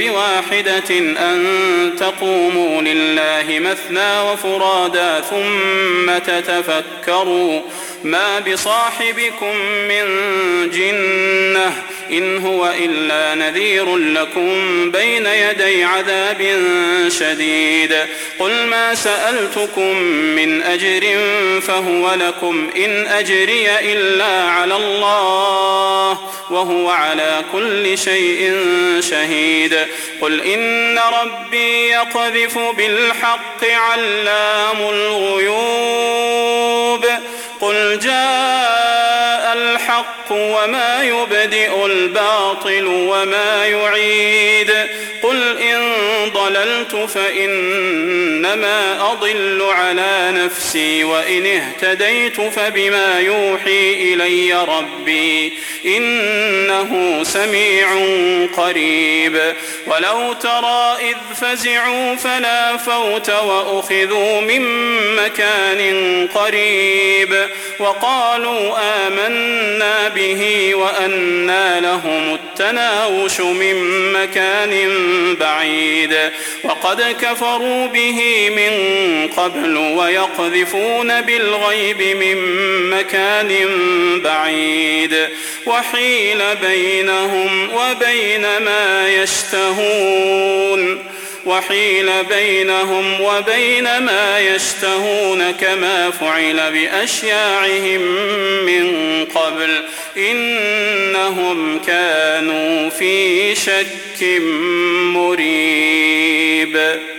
بواحدة أن تقوموا لله مثنى وفرادا ثم تتفكروا ما بصاحبكم من جنة إن هو إلا نذير لكم بين يدي عذاب شديد. قل ما سألتكم من أجر فهو لكم إن أجري إلا على الله وهو على كل شيء شهيد. قل إن ربي يقذف بالحق علام الغيوب. قل جاء الحق وما يبدئ الباطل وما يعيد. قل إن ضللت فإنما أضل على نفسي وإن اهتديت فبما يوحي إلي ربي إنه سميع قريب. ولو ترى إذ فزعوا فلا فوت وأخذوا من مكان قريب وقالوا آمنا به وأنى لهم التناوش من مكان بعيد وقد كفروا به من قبل ويقذفون بالغيب من مكان بعيد وحيل بينهم وبين ما يشتهون كما فعل بأشياعهم من قبل إنهم كانوا في شك مريب.